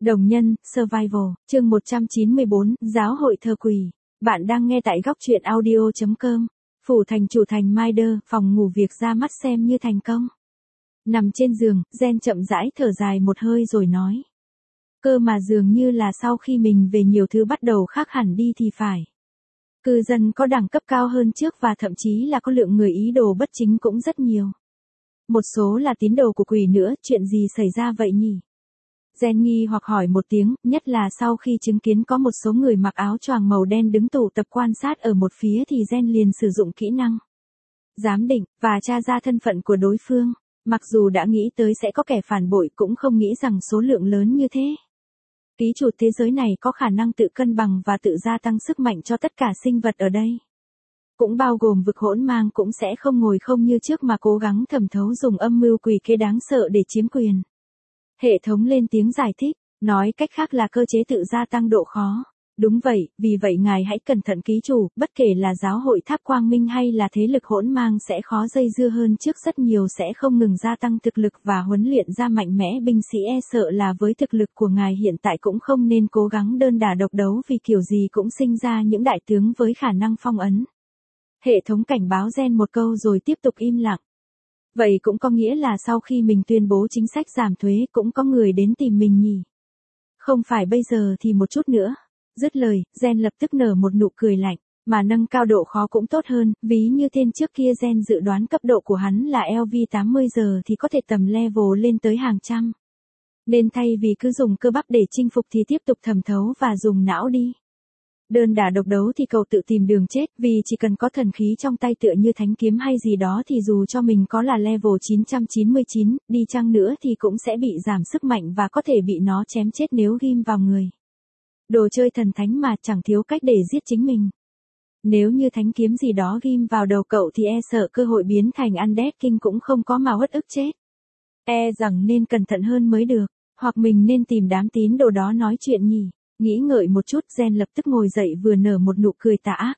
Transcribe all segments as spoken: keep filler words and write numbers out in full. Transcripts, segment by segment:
Đồng nhân, Survival, chương một trăm chín mươi bốn, Giáo hội thờ quỷ. Bạn đang nghe tại góc truyện audio chấm com. Phủ thành chủ thành Mider, phòng ngủ việc ra mắt xem như thành công. Nằm trên giường, Jen chậm rãi thở dài một hơi rồi nói. Cơ mà dường như là sau khi mình về nhiều thứ bắt đầu khác hẳn đi thì phải. Cư dân có đẳng cấp cao hơn trước và thậm chí là có lượng người ý đồ bất chính cũng rất nhiều. Một số là tín đồ của quỷ nữa, chuyện gì xảy ra vậy nhỉ? Jen nghi hoặc hỏi một tiếng, nhất là sau khi chứng kiến có một số người mặc áo choàng màu đen đứng tụ tập quan sát ở một phía thì Jen liền sử dụng kỹ năng giám định, và tra ra thân phận của đối phương. Mặc dù đã nghĩ tới sẽ có kẻ phản bội cũng không nghĩ rằng số lượng lớn như thế. Ký chủ thế giới này có khả năng tự cân bằng và tự gia tăng sức mạnh cho tất cả sinh vật ở đây. Cũng bao gồm vực hỗn mang cũng sẽ không ngồi không như trước mà cố gắng thẩm thấu dùng âm mưu quỷ kế đáng sợ để chiếm quyền. Hệ thống lên tiếng giải thích, nói cách khác là cơ chế tự gia tăng độ khó. Đúng vậy, vì vậy ngài hãy cẩn thận ký chủ, bất kể là giáo hội tháp quang minh hay là thế lực hỗn mang sẽ khó dây dưa hơn trước rất nhiều, sẽ không ngừng gia tăng thực lực và huấn luyện ra mạnh mẽ binh sĩ, e sợ là với thực lực của ngài hiện tại cũng không nên cố gắng đơn đả độc đấu vì kiểu gì cũng sinh ra những đại tướng với khả năng phong ấn. Hệ thống cảnh báo Jen một câu rồi tiếp tục im lặng. Vậy cũng có nghĩa là sau khi mình tuyên bố chính sách giảm thuế cũng có người đến tìm mình nhỉ? Không phải bây giờ thì một chút nữa. Dứt lời, Jen lập tức nở một nụ cười lạnh, mà nâng cao độ khó cũng tốt hơn, ví như tên trước kia Jen dự đoán cấp độ của hắn là L V tám mươi giờ thì có thể tầm level lên tới hàng trăm. Nên thay vì cứ dùng cơ bắp để chinh phục thì tiếp tục thẩm thấu và dùng não đi. Đơn đả độc đấu thì cậu tự tìm đường chết, vì chỉ cần có thần khí trong tay tựa như thánh kiếm hay gì đó thì dù cho mình có là level chín trăm chín mươi chín, đi chăng nữa thì cũng sẽ bị giảm sức mạnh và có thể bị nó chém chết nếu ghim vào người. Đồ chơi thần thánh mà chẳng thiếu cách để giết chính mình. Nếu như thánh kiếm gì đó ghim vào đầu cậu thì e sợ cơ hội biến thành Undead King cũng không có mà uất ức chết. E rằng nên cẩn thận hơn mới được, hoặc mình nên tìm đám tín đồ đó nói chuyện nhỉ. Nghĩ ngợi một chút, Jen lập tức ngồi dậy vừa nở một nụ cười tà ác.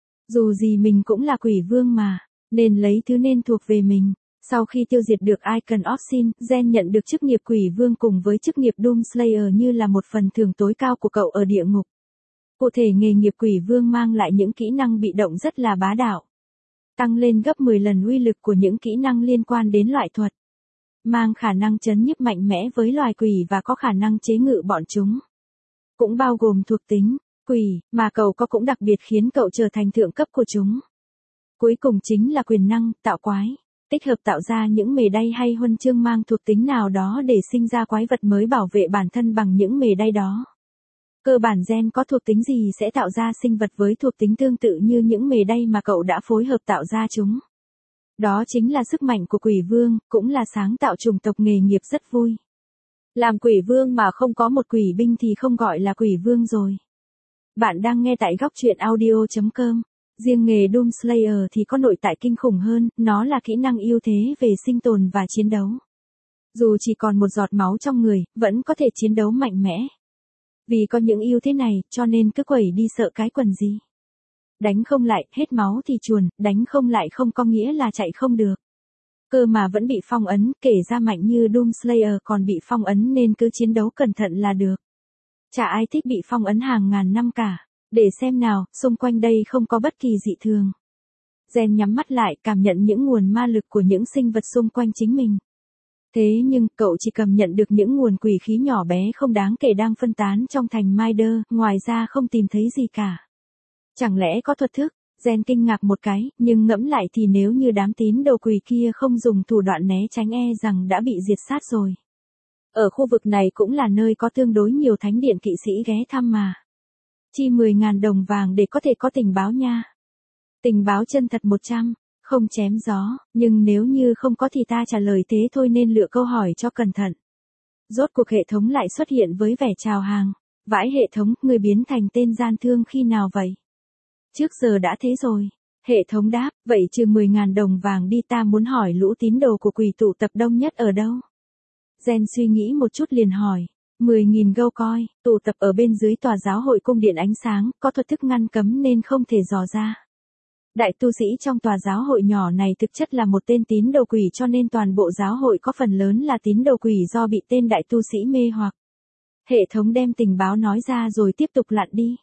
Dù gì mình cũng là quỷ vương mà, nên lấy thứ nên thuộc về mình. Sau khi tiêu diệt được Icon of Sin, Jen nhận được chức nghiệp quỷ vương cùng với chức nghiệp Doom Slayer như là một phần thưởng tối cao của cậu ở địa ngục. Cụ thể nghề nghiệp quỷ vương mang lại những kỹ năng bị động rất là bá đạo. Tăng lên gấp mười lần uy lực của những kỹ năng liên quan đến loại thuật. Mang khả năng chấn nhiếp mạnh mẽ với loài quỷ và có khả năng chế ngự bọn chúng. Cũng bao gồm thuộc tính, quỷ, mà cậu có cũng đặc biệt khiến cậu trở thành thượng cấp của chúng. Cuối cùng chính là quyền năng, tạo quái, tích hợp tạo ra những mề đay hay huân chương mang thuộc tính nào đó để sinh ra quái vật mới bảo vệ bản thân bằng những mề đay đó. Cơ bản Jen có thuộc tính gì sẽ tạo ra sinh vật với thuộc tính tương tự như những mề đay mà cậu đã phối hợp tạo ra chúng. Đó chính là sức mạnh của quỷ vương, cũng là sáng tạo chủng tộc nghề nghiệp rất vui. Làm quỷ vương mà không có một quỷ binh thì không gọi là quỷ vương rồi. Bạn đang nghe tại góc truyện audio chấm com. Riêng nghề Doom Slayer thì có nội tại kinh khủng hơn, nó là kỹ năng ưu thế về sinh tồn và chiến đấu. Dù chỉ còn một giọt máu trong người, vẫn có thể chiến đấu mạnh mẽ. Vì có những ưu thế này, cho nên cứ quẩy đi sợ cái quần gì. Đánh không lại, hết máu thì chuồn, đánh không lại không có nghĩa là chạy không được. Cơ mà vẫn bị phong ấn, kể ra mạnh như Doom Slayer còn bị phong ấn nên cứ chiến đấu cẩn thận là được. Chả ai thích bị phong ấn hàng ngàn năm cả. Để xem nào, xung quanh đây không có bất kỳ dị thường. Jen nhắm mắt lại, cảm nhận những nguồn ma lực của những sinh vật xung quanh chính mình. Thế nhưng, cậu chỉ cảm nhận được những nguồn quỷ khí nhỏ bé không đáng kể đang phân tán trong thành Mider, ngoài ra không tìm thấy gì cả. Chẳng lẽ có thuật thức? Jen kinh ngạc một cái, nhưng ngẫm lại thì nếu như đám tín đồ quỷ kia không dùng thủ đoạn né tránh e rằng đã bị diệt sát rồi. Ở khu vực này cũng là nơi có tương đối nhiều thánh điện kỵ sĩ ghé thăm mà. Chi mười nghìn đồng vàng để có thể có tình báo nha. Tình báo chân thật một trăm, không chém gió, nhưng nếu như không có thì ta trả lời thế thôi nên lựa câu hỏi cho cẩn thận. Rốt cuộc hệ thống lại xuất hiện với vẻ chào hàng. Vãi hệ thống, người biến thành tên gian thương khi nào vậy? Trước giờ đã thế rồi. Hệ thống đáp, vậy trừ mười nghìn đồng vàng đi, ta muốn hỏi lũ tín đồ của quỷ tụ tập đông nhất ở đâu? Jen suy nghĩ một chút liền hỏi. mười nghìn gold coin, tụ tập ở bên dưới tòa giáo hội cung điện ánh sáng, có thuật thức ngăn cấm nên không thể dò ra. Đại tu sĩ trong tòa giáo hội nhỏ này thực chất là một tên tín đồ quỷ cho nên toàn bộ giáo hội có phần lớn là tín đồ quỷ do bị tên đại tu sĩ mê hoặc. Hệ thống đem tình báo nói ra rồi tiếp tục lặn đi.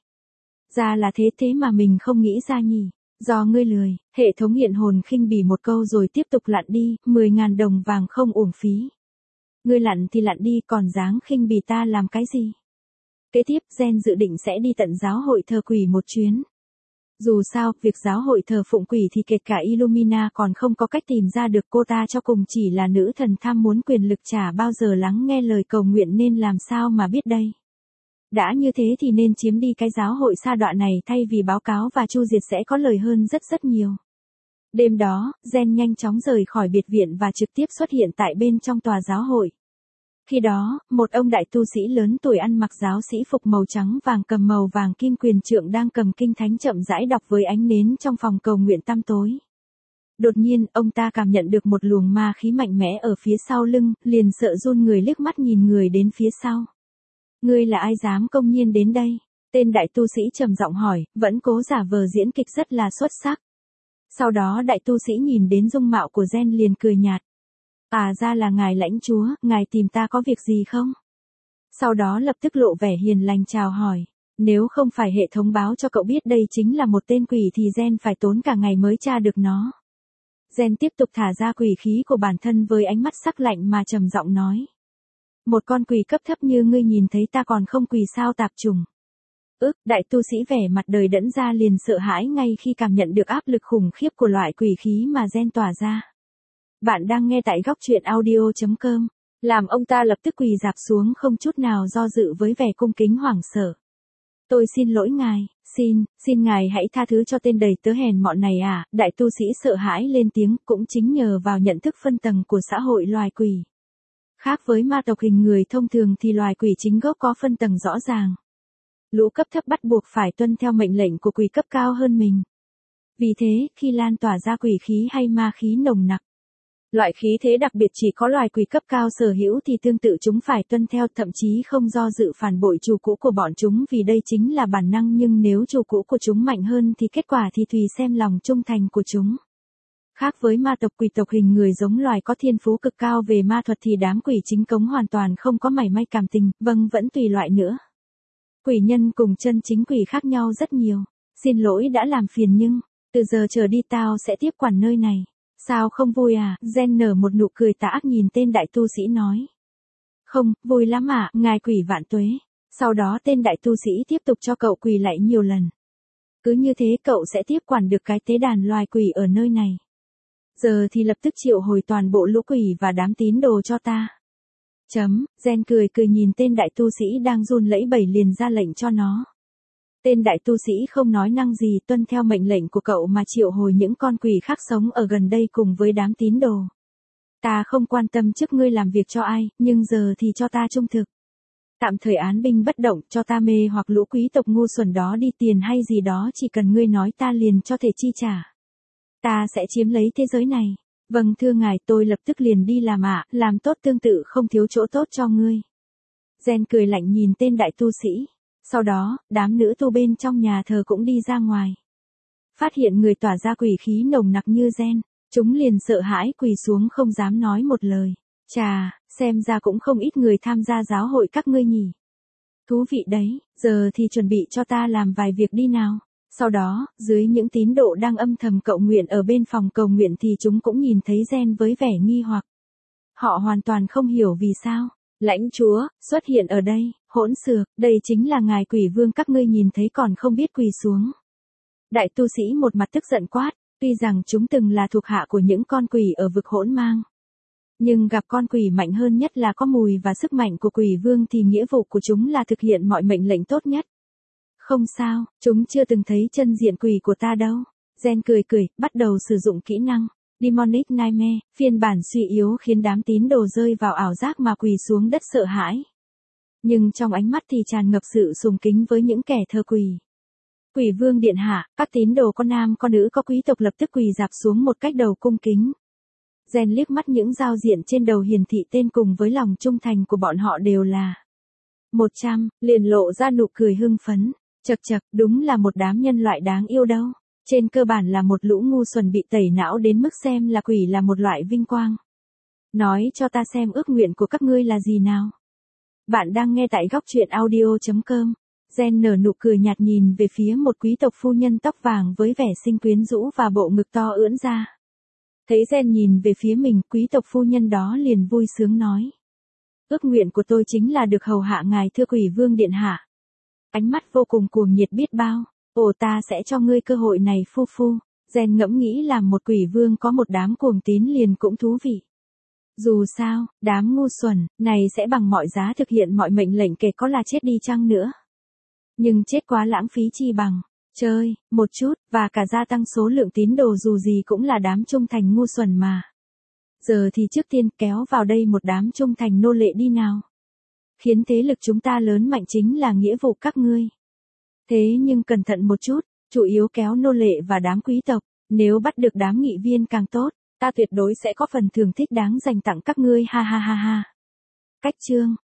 Ra là thế thế mà mình không nghĩ ra nhỉ. Do ngươi lười, hệ thống hiện hồn khinh bỉ một câu rồi tiếp tục lặn đi, mười ngàn đồng vàng không uổng phí. Ngươi lặn thì lặn đi, còn dáng khinh bỉ ta làm cái gì? Kế tiếp, Gen dự định sẽ đi tận giáo hội thờ quỷ một chuyến. Dù sao, việc giáo hội thờ phụng quỷ thì kể cả Illumina còn không có cách tìm ra được, cô ta cho cùng chỉ là nữ thần tham muốn quyền lực, chả bao giờ lắng nghe lời cầu nguyện nên làm sao mà biết đây. Đã như thế thì nên chiếm đi cái giáo hội sa đọa này thay vì báo cáo và chu diệt sẽ có lời hơn rất rất nhiều. Đêm đó, Gen nhanh chóng rời khỏi biệt viện và trực tiếp xuất hiện tại bên trong tòa giáo hội. Khi đó, một ông đại tu sĩ lớn tuổi ăn mặc giáo sĩ phục màu trắng vàng cầm màu vàng kim quyền trượng đang cầm kinh thánh chậm rãi đọc với ánh nến trong phòng cầu nguyện tăm tối. Đột nhiên, ông ta cảm nhận được một luồng ma khí mạnh mẽ ở phía sau lưng, liền sợ run người liếc mắt nhìn người đến phía sau. Ngươi là ai dám công nhiên đến đây? Tên đại tu sĩ trầm giọng hỏi, vẫn cố giả vờ diễn kịch rất là xuất sắc. Sau đó đại tu sĩ nhìn đến dung mạo của Gen liền cười nhạt. À ra là ngài lãnh chúa, ngài tìm ta có việc gì không? Sau đó lập tức lộ vẻ hiền lành chào hỏi. Nếu không phải hệ thống báo cho cậu biết đây chính là một tên quỷ thì Gen phải tốn cả ngày mới tra được nó. Gen tiếp tục thả ra quỷ khí của bản thân với ánh mắt sắc lạnh mà trầm giọng nói. Một con quỷ cấp thấp như ngươi nhìn thấy ta còn không quỳ sao tạp trùng. Ước, đại tu sĩ vẻ mặt đời đẫn ra liền sợ hãi ngay khi cảm nhận được áp lực khủng khiếp của loại quỷ khí mà Gen tỏa ra. Bạn đang nghe tại góc truyện audio chấm com. Làm ông ta lập tức quỳ rạp xuống không chút nào do dự với vẻ cung kính hoảng sợ. Tôi xin lỗi ngài, xin, xin ngài hãy tha thứ cho tên đầy tớ hèn mọn này à, đại tu sĩ sợ hãi lên tiếng, cũng chính nhờ vào nhận thức phân tầng của xã hội loài quỷ. Khác với ma tộc hình người thông thường thì loài quỷ chính gốc có phân tầng rõ ràng. Lũ cấp thấp bắt buộc phải tuân theo mệnh lệnh của quỷ cấp cao hơn mình. Vì thế, khi lan tỏa ra quỷ khí hay ma khí nồng nặc, loại khí thế đặc biệt chỉ có loài quỷ cấp cao sở hữu thì tương tự chúng phải tuân theo, thậm chí không do dự phản bội chủ cũ của bọn chúng vì đây chính là bản năng, nhưng nếu chủ cũ của chúng mạnh hơn thì kết quả thì tùy xem lòng trung thành của chúng. Khác với ma tộc, quỷ tộc hình người giống loài có thiên phú cực cao về ma thuật thì đám quỷ chính cống hoàn toàn không có mảy may cảm tình, vâng vẫn tùy loại nữa. Quỷ nhân cùng chân chính quỷ khác nhau rất nhiều. Xin lỗi đã làm phiền nhưng, từ giờ trở đi tao sẽ tiếp quản nơi này. Sao không vui à? Gen nở một nụ cười tà ác nhìn tên đại tu sĩ nói. Không, vui lắm ạ, ngài quỷ vạn tuế. Sau đó tên đại tu sĩ tiếp tục cho cậu quỳ lạy nhiều lần. Cứ như thế cậu sẽ tiếp quản được cái tế đàn loài quỷ ở nơi này. Giờ thì lập tức triệu hồi toàn bộ lũ quỷ và đám tín đồ cho ta. Chấm, Gen cười cười nhìn tên đại tu sĩ đang run lẩy bẩy liền ra lệnh cho nó. Tên đại tu sĩ không nói năng gì, tuân theo mệnh lệnh của cậu mà triệu hồi những con quỷ khác sống ở gần đây cùng với đám tín đồ. Ta không quan tâm trước ngươi làm việc cho ai, nhưng giờ thì cho ta trung thực. Tạm thời án binh bất động, cho ta mê hoặc lũ quý tộc ngu xuẩn đó đi, tiền hay gì đó chỉ cần ngươi nói ta liền cho thể chi trả. Ta sẽ chiếm lấy thế giới này. Vâng thưa ngài, tôi lập tức liền đi làm ạ, làm tốt tương tự không thiếu chỗ tốt cho ngươi. Gen cười lạnh nhìn tên đại tu sĩ. Sau đó, đám nữ tu bên trong nhà thờ cũng đi ra ngoài. Phát hiện người tỏa ra quỷ khí nồng nặc như Gen, chúng liền sợ hãi quỳ xuống không dám nói một lời. Chà, xem ra cũng không ít người tham gia giáo hội các ngươi nhỉ. Thú vị đấy, giờ thì chuẩn bị cho ta làm vài việc đi nào. Sau đó, dưới những tín độ đang âm thầm cầu nguyện ở bên phòng cầu nguyện thì chúng cũng nhìn thấy Gen với vẻ nghi hoặc. Họ hoàn toàn không hiểu vì sao lãnh chúa xuất hiện ở đây, hỗn xược, đây chính là ngài quỷ vương các ngươi nhìn thấy còn không biết quỳ xuống. Đại tu sĩ một mặt tức giận quát, tuy rằng chúng từng là thuộc hạ của những con quỷ ở vực hỗn mang. Nhưng gặp con quỷ mạnh hơn nhất là có mùi và sức mạnh của quỷ vương thì nghĩa vụ của chúng là thực hiện mọi mệnh lệnh tốt nhất. Không sao, chúng chưa từng thấy chân diện quỷ của ta đâu. Gen cười cười, bắt đầu sử dụng kỹ năng Demonic Nightmare, phiên bản suy yếu khiến đám tín đồ rơi vào ảo giác mà quỳ xuống đất sợ hãi. Nhưng trong ánh mắt thì tràn ngập sự sùng kính với những kẻ thờ quỷ. Quỷ vương điện hạ, các tín đồ có nam có nữ có quý tộc lập tức quỳ rạp xuống một cách đầu cung kính. Gen liếc mắt những giao diện trên đầu hiển thị tên cùng với lòng trung thành của bọn họ đều là một trăm, liền lộ ra nụ cười hưng phấn. Chật chật, đúng là một đám nhân loại đáng yêu đâu. Trên cơ bản là một lũ ngu xuẩn bị tẩy não đến mức xem là quỷ là một loại vinh quang. Nói cho ta xem ước nguyện của các ngươi là gì nào. Bạn đang nghe tại góc truyện audio.com. Jen nở nụ cười nhạt nhìn về phía một quý tộc phu nhân tóc vàng với vẻ xinh quyến rũ và bộ ngực to ưỡn ra. Thấy Jen nhìn về phía mình, quý tộc phu nhân đó liền vui sướng nói. Ước nguyện của tôi chính là được hầu hạ ngài thưa quỷ vương điện hạ. Ánh mắt vô cùng cuồng nhiệt biết bao. Ồ, ta sẽ cho ngươi cơ hội này phu phu. Jen ngẫm nghĩ làm một quỷ vương có một đám cuồng tín liền cũng thú vị. Dù sao, đám ngu xuẩn này sẽ bằng mọi giá thực hiện mọi mệnh lệnh kể có là chết đi chăng nữa. Nhưng chết quá lãng phí chi bằng chơi một chút, và cả gia tăng số lượng tín đồ dù gì cũng là đám trung thành ngu xuẩn mà. Giờ thì trước tiên kéo vào đây một đám trung thành nô lệ đi nào. Khiến thế lực chúng ta lớn mạnh chính là nghĩa vụ các ngươi. Thế nhưng cẩn thận một chút, chủ yếu kéo nô lệ và đám quý tộc, nếu bắt được đám nghị viên càng tốt, ta tuyệt đối sẽ có phần thưởng thích đáng dành tặng các ngươi ha ha ha ha. Cách chương